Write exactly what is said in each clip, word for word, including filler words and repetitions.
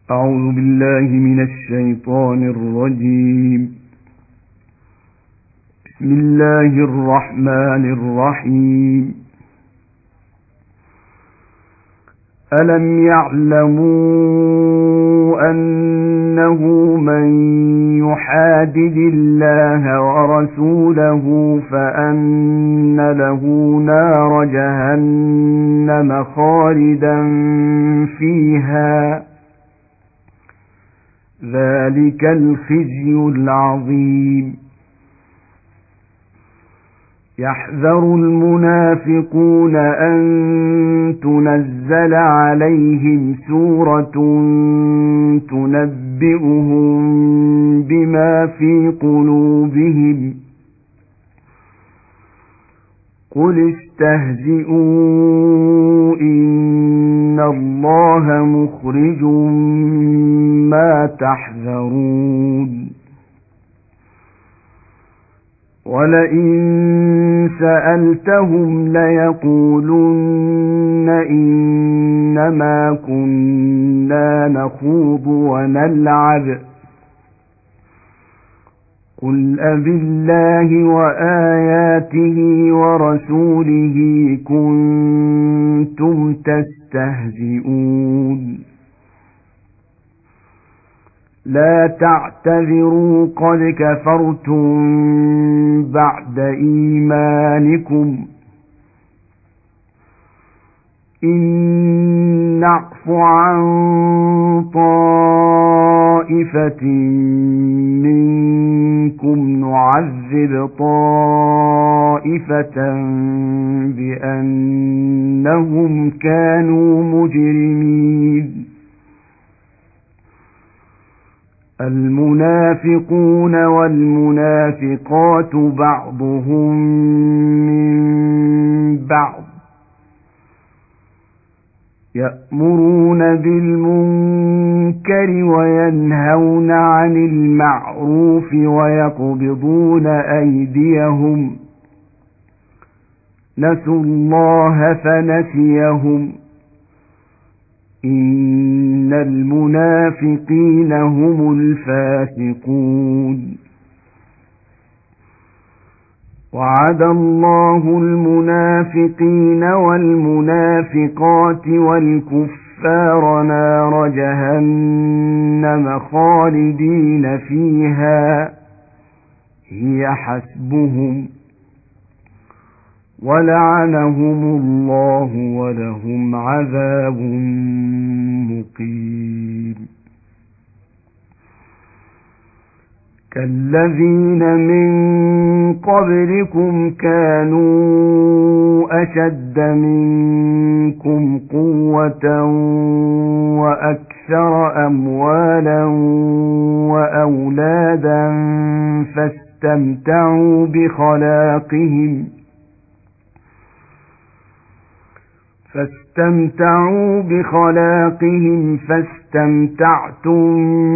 أعوذ بالله من الشيطان الرجيم. بسم الله الرحمن الرحيم. ألم يعلموا أنه من يحادد الله ورسوله فأن له نار جهنم خالدا فيها ذلك الخزي العظيم. يحذر المنافقون أن تنزل عليهم سورة تنبئهم بما في قلوبهم قل استهزئوا إن الله مخرج ما تحذرون. ولئن سألتهم ليقولن إنما كنا نخوض ونلعب قل أبالله وآياته ورسوله كنتم تستهزئون. لا تعتذروا قد كفرتم بعد إيمانكم إن نعف عن طائفة منكم نعذب طائفة بأنهم كانوا مجرمين. المنافقون والمنافقات بعضهم من بعض يأمرون بالمنكر وينهون عن المعروف ويقبضون أيديهم نسوا الله فنسيهم إن المنافقين هم الفاسقون. وعد الله المنافقين والمنافقات والكفار نار جهنم خالدين فيها هي حسبهم ولعنهم الله ولهم عذاب مقيم. كالذين من قبلكم كانوا أشد منكم قوة وأكثر أموالا وأولادا فاستمتعوا بخلاقهم فاستمتعوا بخلاقهم فاستمتعتم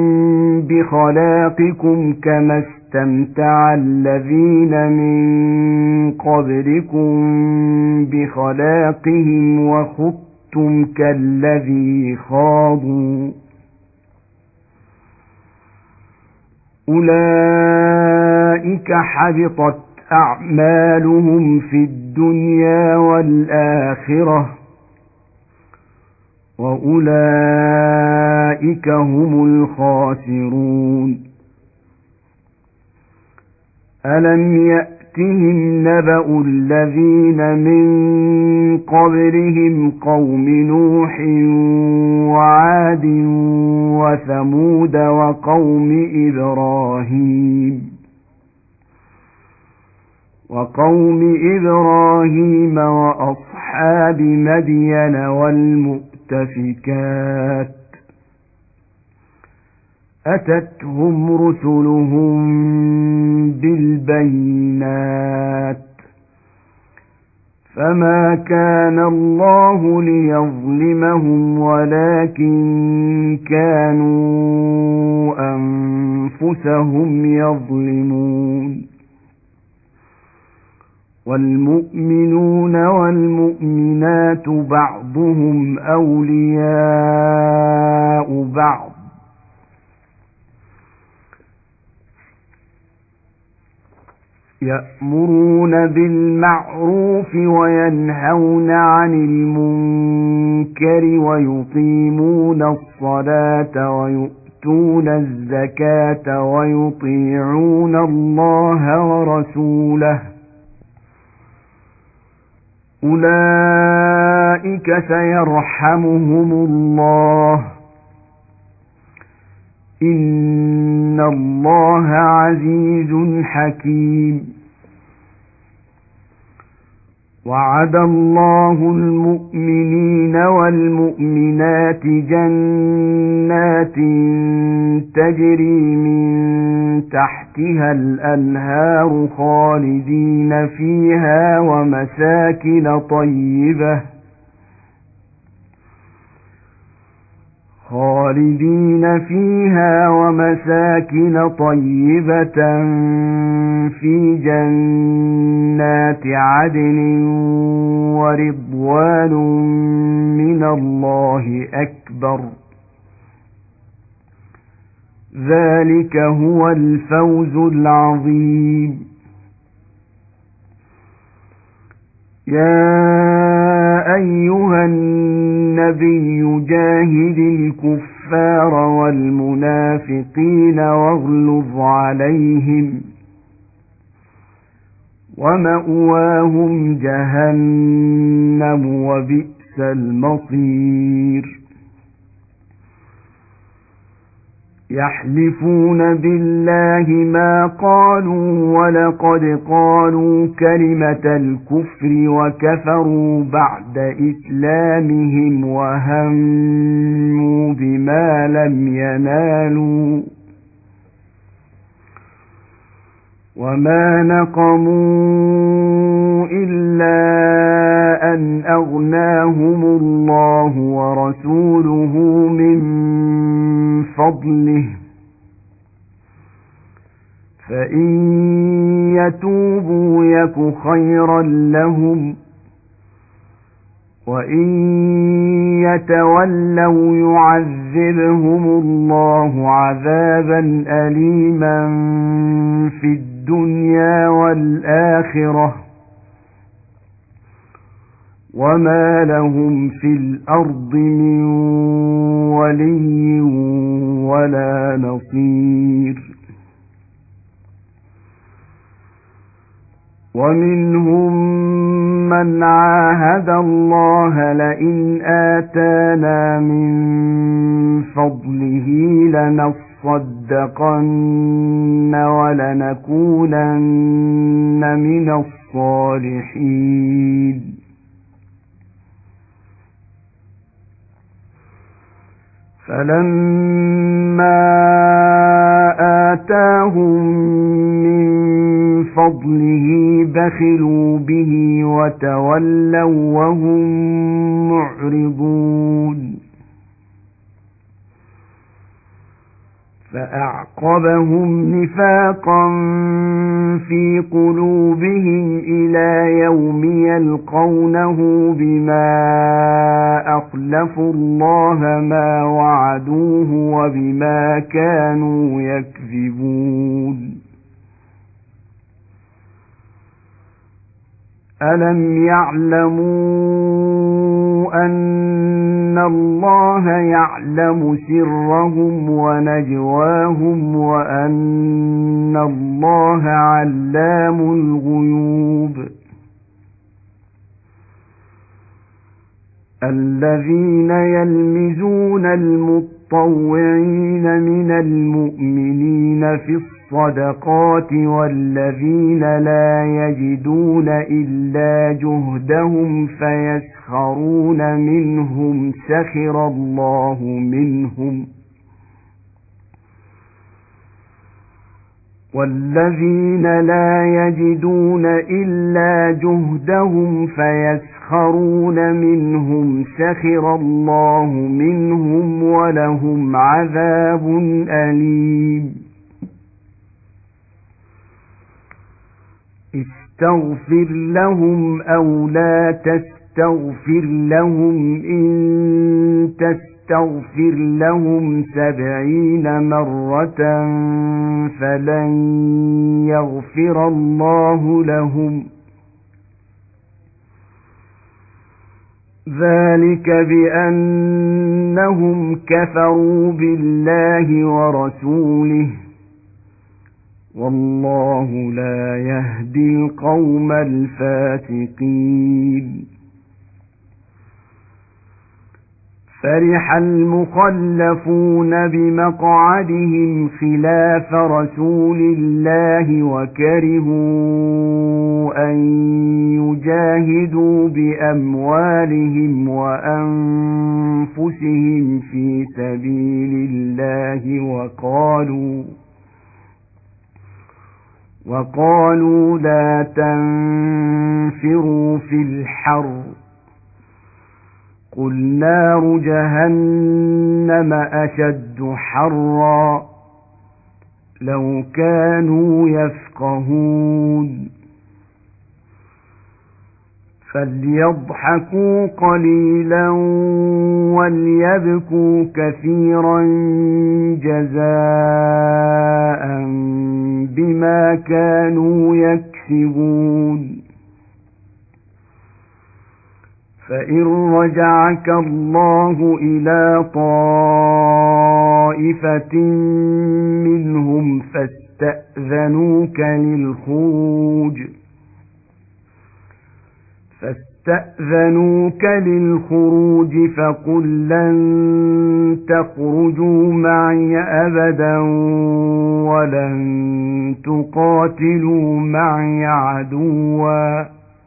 بخلاقكم كما استمتع الذين من قبلكم بخلاقهم وخضتم كالذي خاضوا أولئك حبطت أعمالهم في الدنيا والآخرة وأولئك هم الخاسرون. ألم يأتهم نبأ الذين من قبلهم قوم نوح وعاد وثمود وقوم إبراهيم وقوم إبراهيم وأصحاب مدين والمؤتفكات أتتهم رسلهم بالبينات فما كان الله ليظلمهم ولكن كانوا أنفسهم يظلمون. والمؤمنون والمؤمنات بعضهم أولياء بعض يأمرون بالمعروف وينهون عن المنكر ويقيمون الصلاة ويؤتون الزكاة ويطيعون الله ورسوله أولئك سيرحمهم الله إن الله عزيز حكيم وعد الله المؤمنين والمؤمنات جنات تجري من تحتها الأنهار خالدين فيها ومساكن طيبة خالدين فيها ومساكن طيبة في جنات عدن ورضوان من الله أكبر ذلك هو الفوز العظيم يا أيها النبي جاهد الكفار والمنافقين واغلظ عليهم ومأواهم جهنم وبئس المصير يحلفون بالله ما قالوا ولقد قالوا كلمة الكفر وكفروا بعد إسلامهم وهموا بما لم ينالوا وما نقموا إلا أن أغناهم الله ورسوله من فضله فإن يتوبوا يك خيرا لهم وإن يتولوا يعذبهم الله عذابا أليما في الدنيا والآخرة وما لهم في الأرض من ولي ولا نصير ومنهم من عاهد الله لئن آتانا من فضله لنصدقن ولنكونن من الصالحين فلما آتاهم من فضله بخلوا به وتولوا وهم معرضون فأعقبهم نفاقا في قلوبهم إلى يوم يلقونه بما أخلفوا الله ما وعدوه وبما كانوا يكذبون ألم يعلموا أن الله يعلم سرهم ونجواهم وأن الله علام الغيوب الذين يلمزون المطوعين من المؤمنين في الصدقات والذين لا يجدون إلا جهدهم فيسخرون منهم سخر الله منهم والذين لا يجدون إلا جهدهم فيسخرون منهم سخر الله منهم ولهم عذاب أليم استغفر لهم أو لا تستغفر لهم إن تستغفر فاستغفر لهم سبعين مرة فلن يغفر الله لهم ذلك بأنهم كفروا بالله ورسوله والله لا يهدي القوم الفاسقين. فرح المخلفون بمقعدهم خلاف رسول الله وكرهوا أن يجاهدوا بأموالهم وأنفسهم في سبيل الله وقالوا وقالوا لا تنفروا في الحر قل نار جهنم أشد حرا لو كانوا يفقهون فليضحكوا قليلا وليبكوا كثيرا جزاء بما كانوا يكسبون. فإن رجعك الله إلى طائفة منهم فاستأذنوك للخروج فاستأذنوك للخروج فقل لن تخرجوا معي أبدا ولن تقاتلوا معي عدوا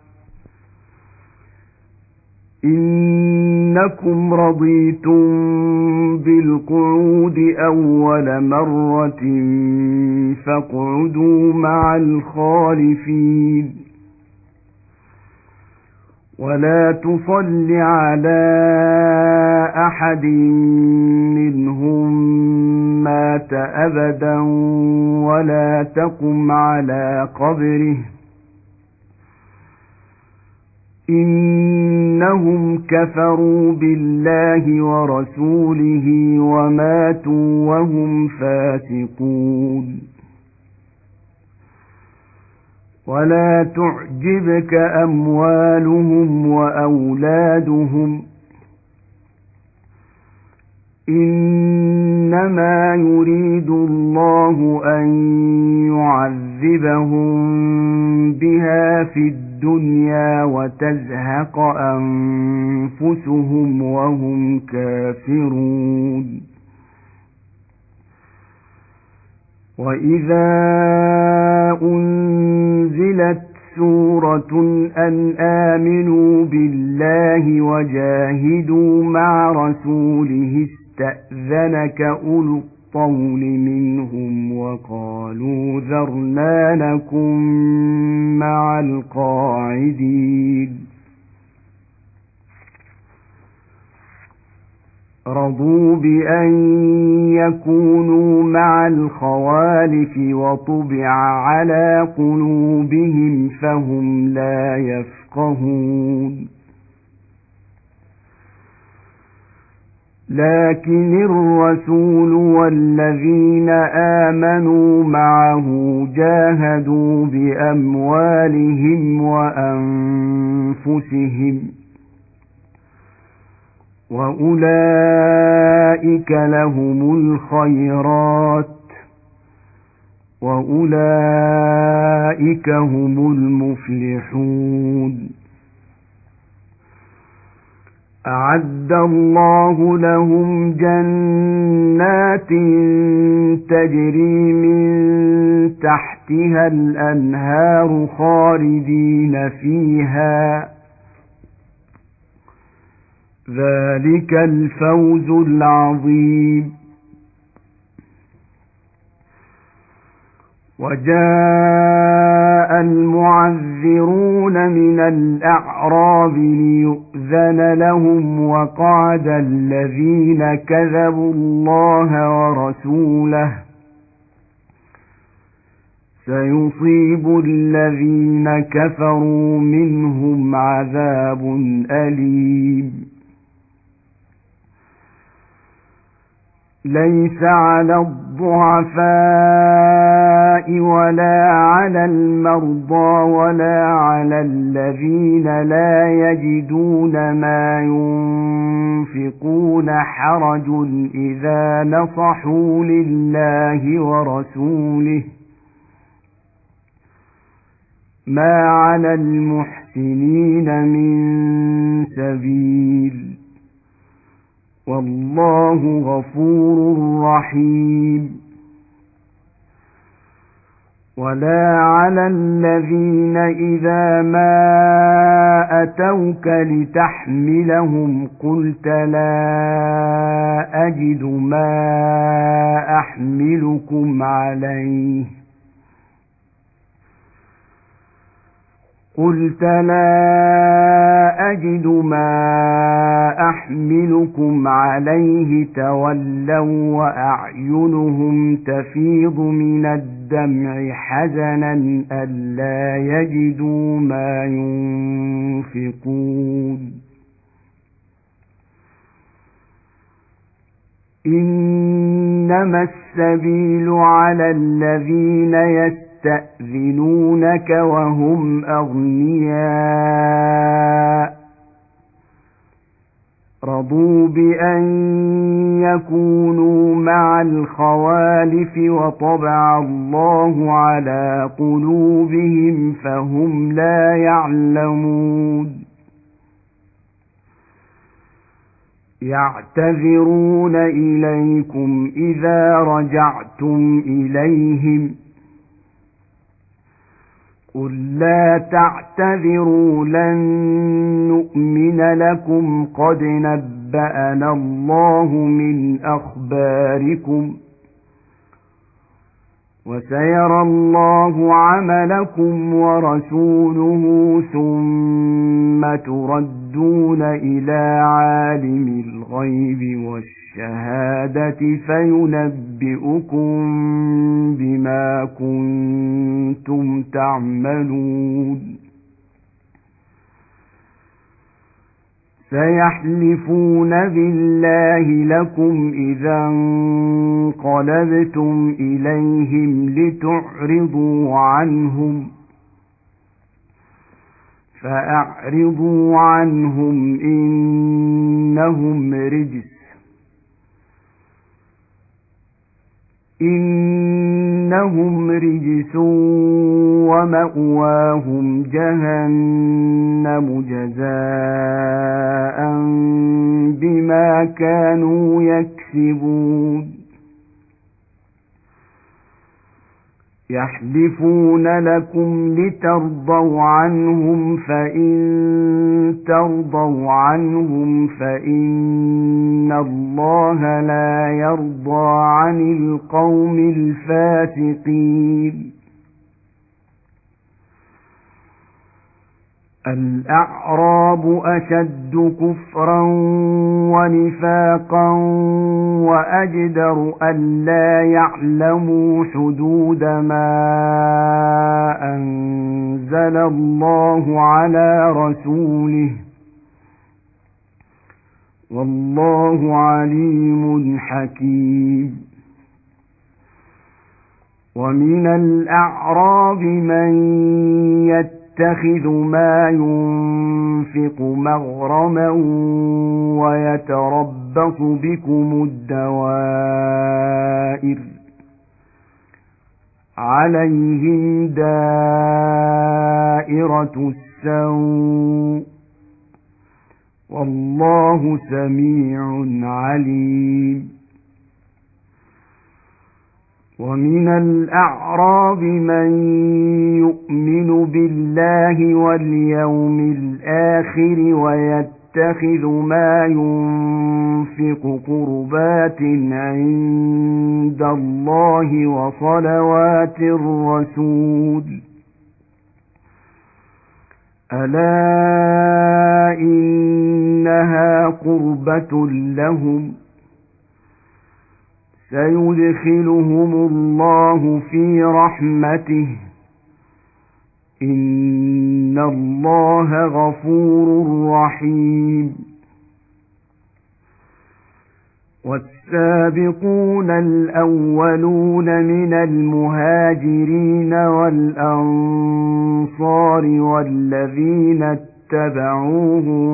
إنكم رضيتم بالقعود أول مرة فاقعدوا مع الخالفين ولا تصل على أحد منهم مات أبدا ولا تقم على قبره إنهم كفروا بالله ورسوله وماتوا وهم فاسقون. ولا تعجبك أموالهم وأولادهم إنما يريد الله أن يعذبهم بها في الدنيا وتزهق أنفسهم وهم كافرون. وإذا أنزلت سورة أن آمنوا بالله وجاهدوا مع رسوله استأذنك أولو الطول منهم وقالوا ذرنا نكن مع القاعدين رضوا بأن يكونوا مع الخوالف وطبع على قلوبهم فهم لا يفقهون. لكن الرسول والذين آمنوا معه جاهدوا بأموالهم وأنفسهم وأولئك لهم الخيرات وأولئك هم المفلحون. أعد الله لهم جنات تجري من تحتها الأنهار خالدين فيها ذلك الفوز العظيم. وجاء المعذرون من الأعراب ليؤذن لهم وقعد الذين كذبوا الله ورسوله سيصيب الذين كفروا منهم عذاب أليم. ليس على الضعفاء ولا على المرضى ولا على الذين لا يجدون ما ينفقون حرج إذا نصحوا لله ورسوله ما على المحسنين من سبيل والله غفور رحيم. ولا على الذين إذا ما أتوك لتحملهم قلت لا أجد ما أحملكم عليه قلت لا أجد ما أحملكم عليه تولوا وأعينهم تفيض من الدمع حزنا ألا يجدوا ما ينفقون إنما السبيل على الذين يستطيعون يستأذنونك وهم أغنياء رضوا بأن يكونوا مع الخوالف وطبع الله على قلوبهم فهم لا يعلمون يعتذرون إليكم إذا رجعتم إليهم قل لا تعتذروا لن نؤمن لكم قد نبأنا الله من أخباركم وسيرى الله عملكم ورسوله ثم تردون إلى عالم الغيب والشهادة فينبئكم بما كنتم تعملون سيحلفون بالله لكم إذا انقلبتم إليهم لتعرضوا عنهم فأعرضوا عنهم إنهم رجس إنهم رجس ومأواهم جهنم جزاء بما كانوا يكسبون يحلفون لكم لترضوا عنهم فإن ترضوا عنهم فإن الله لا يرضى عن القوم الفاسقين الأعراب أشد كفرا ونفاقا وأجدر ألا يعلموا حدود ما أنزل الله على رسوله والله عليم حكيم ومن الأعراب من يتبع يتخذ ما ينفق مغرما ويتربص بكم الدوائر عليهم دائرة السوء والله سميع عليم ومن الأعراب من يؤمن بالله واليوم الآخر ويتخذ ما ينفق قربات عند الله وصلوات الرسول ألا إنها قربة لهم سيدخلهم الله في رحمته إن الله غفور رحيم والسابقون الأولون من المهاجرين والأنصار والذين اتبعوهم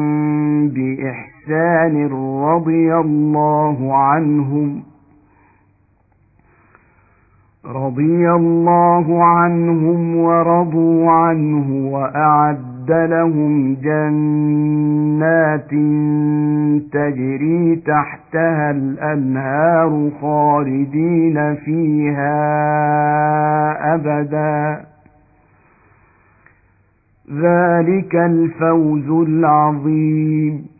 بإحسان رضي الله عنهم رضي الله عنهم ورضوا عنه وأعد لهم جنات تجري تحتها الأنهار خالدين فيها أبدا ذلك الفوز العظيم.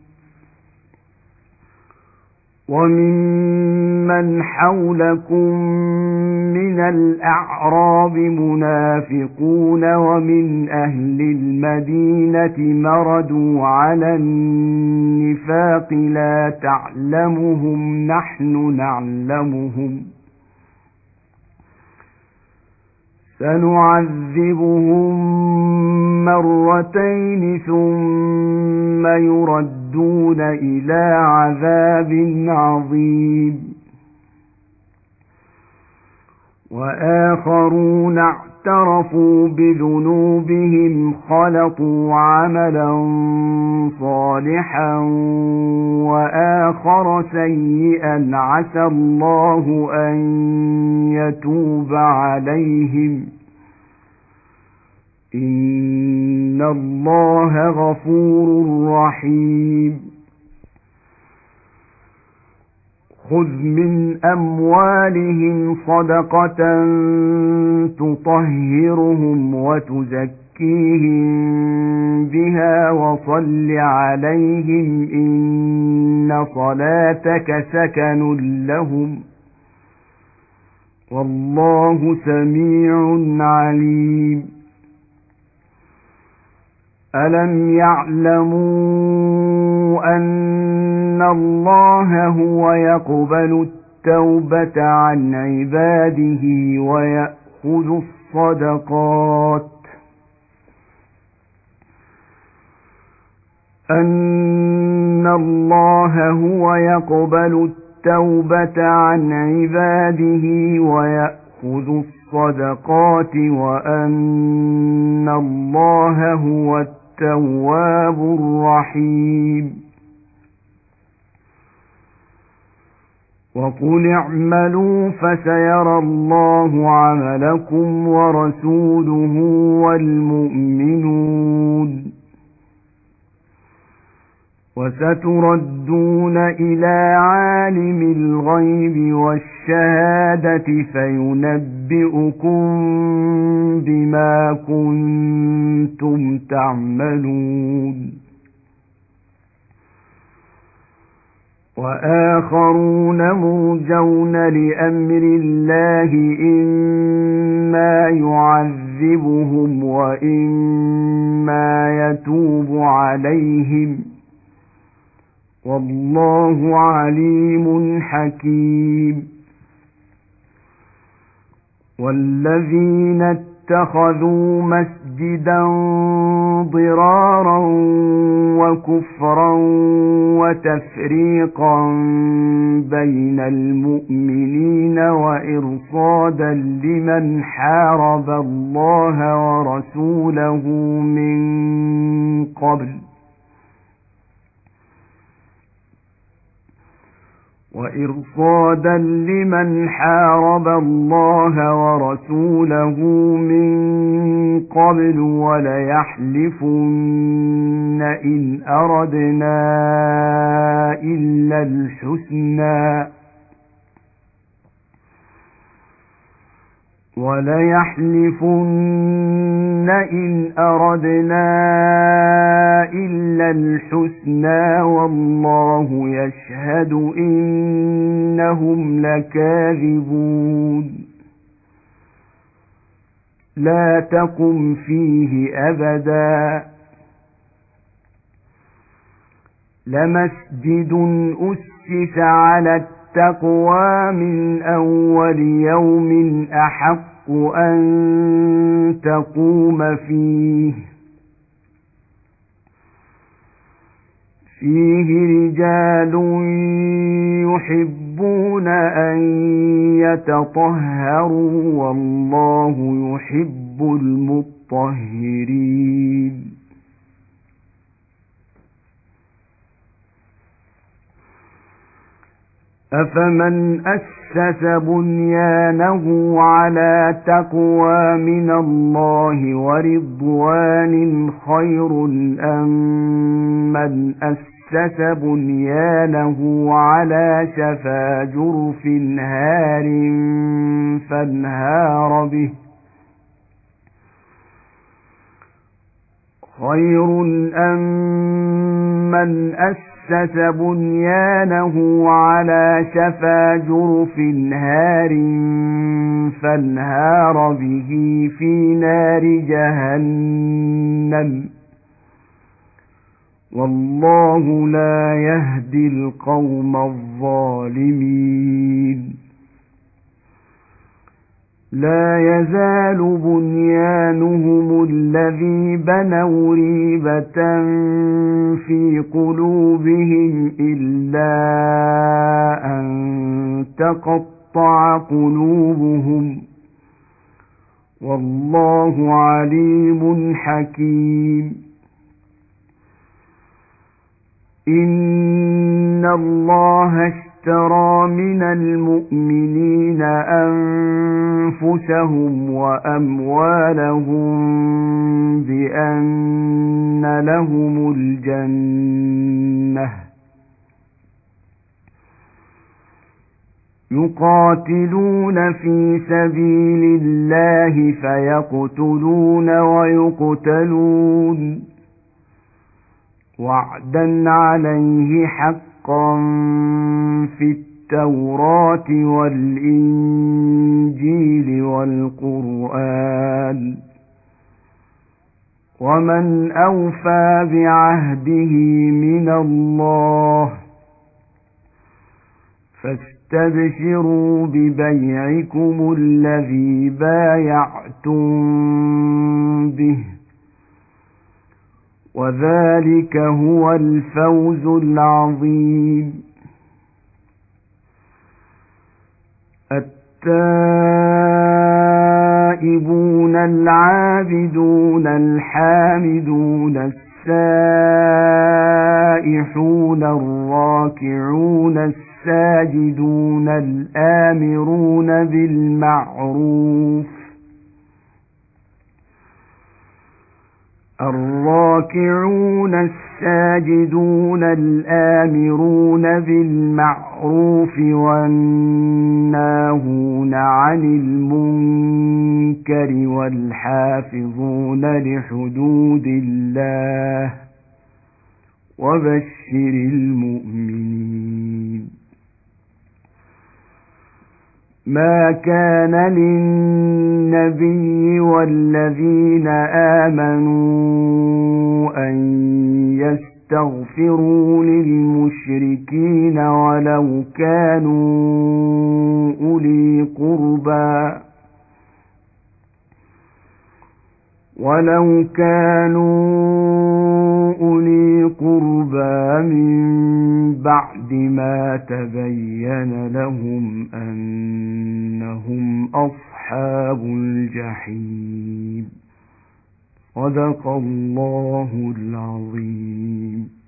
وممن حولكم من الأعراب منافقون ومن أهل المدينة مردوا على النفاق لا تعلمهم نحن نعلمهم سنعذبهم مرتين ثم يردون إلى عذاب عظيم. وآخرون اعترفوا بذنوبهم خلطوا عملا صالحا وآخر سيئا عسى الله أن يتوب عليهم إن الله غفور رحيم. خذ من أموالهم صدقة تطهرهم وتزكيهم بها وصل عليهم إن صلاتك سكن لهم والله سميع عليم. ألم يعلموا أن الله هو يقبل التوبة عن عباده ويأخذ الصدقات أن الله هو يقبل التوبة عن عباده ويأخذ الصدقات وأن الله هو التواب الرحيم. وقل اعملوا فسيرى الله عملكم ورسوله والمؤمنون وستردون إلى عالم الغيب والشهادة فينبئكم بما كنتم تعملون. وآخرون مرجون لأمر الله إما يعذبهم وإما يتوب عليهم والله عليم حكيم. والذين اتخذوا مسجدا ضرارا وكفرا وتفريقا بين المؤمنين وإرصادا لمن حارب الله ورسوله من قبل وإرصادا لمن حارب الله ورسوله من قبل وليحلفن إن أردنا إلا الحسنى وليحلفن إن أردنا إلا الحسنى والله يشهد إنهم لكاذبون. لا تقم فيه أبدا لمسجد أسس على التقوى من أول يوم أحق أن تقوم فيه فيه رجال يحبون أن يتطهروا والله يحب المطهرين أفمن أسس بنيانه على تقوى من الله ورضوان خير أم من أسس بنيانه على شفا جرف هار فانهار به خير أم من أسس أسس بنيانه على شفا جرف هار فانهار به في نار جهنم والله لا يهدي القوم الظالمين لا يزال بنيانهم الذي بنوا ريبة في قلوبهم إلا أن تقطع قلوبهم والله عليم حكيم إن الله اشترى من المؤمنين أنفسهم وأموالهم بأن لهم الجنة يقاتلون في سبيل الله فيقتلون ويقتلون وعدا عليه حقا في التوراة والإنجيل والقرآن ومن أوفى بعهده من الله فاستبشروا ببيعكم الذي بايعتم به وذلك هو الفوز العظيم التائبون العابدون الحامدون السائحون الراكعون الساجدون الآمرون بالمعروف الراكعون الساجدون الآمرون بالمعروف والناهون عن المنكر والحافظون لحدود الله وبشر المؤمنين ما كان للنبي والذين آمنوا أن يستغفروا للمشركين ولو كانوا أولي قربى ولو كانوا أولي قربى من بعد ما تبين لهم أنهم أصحاب الجحيم صدق الله العظيم.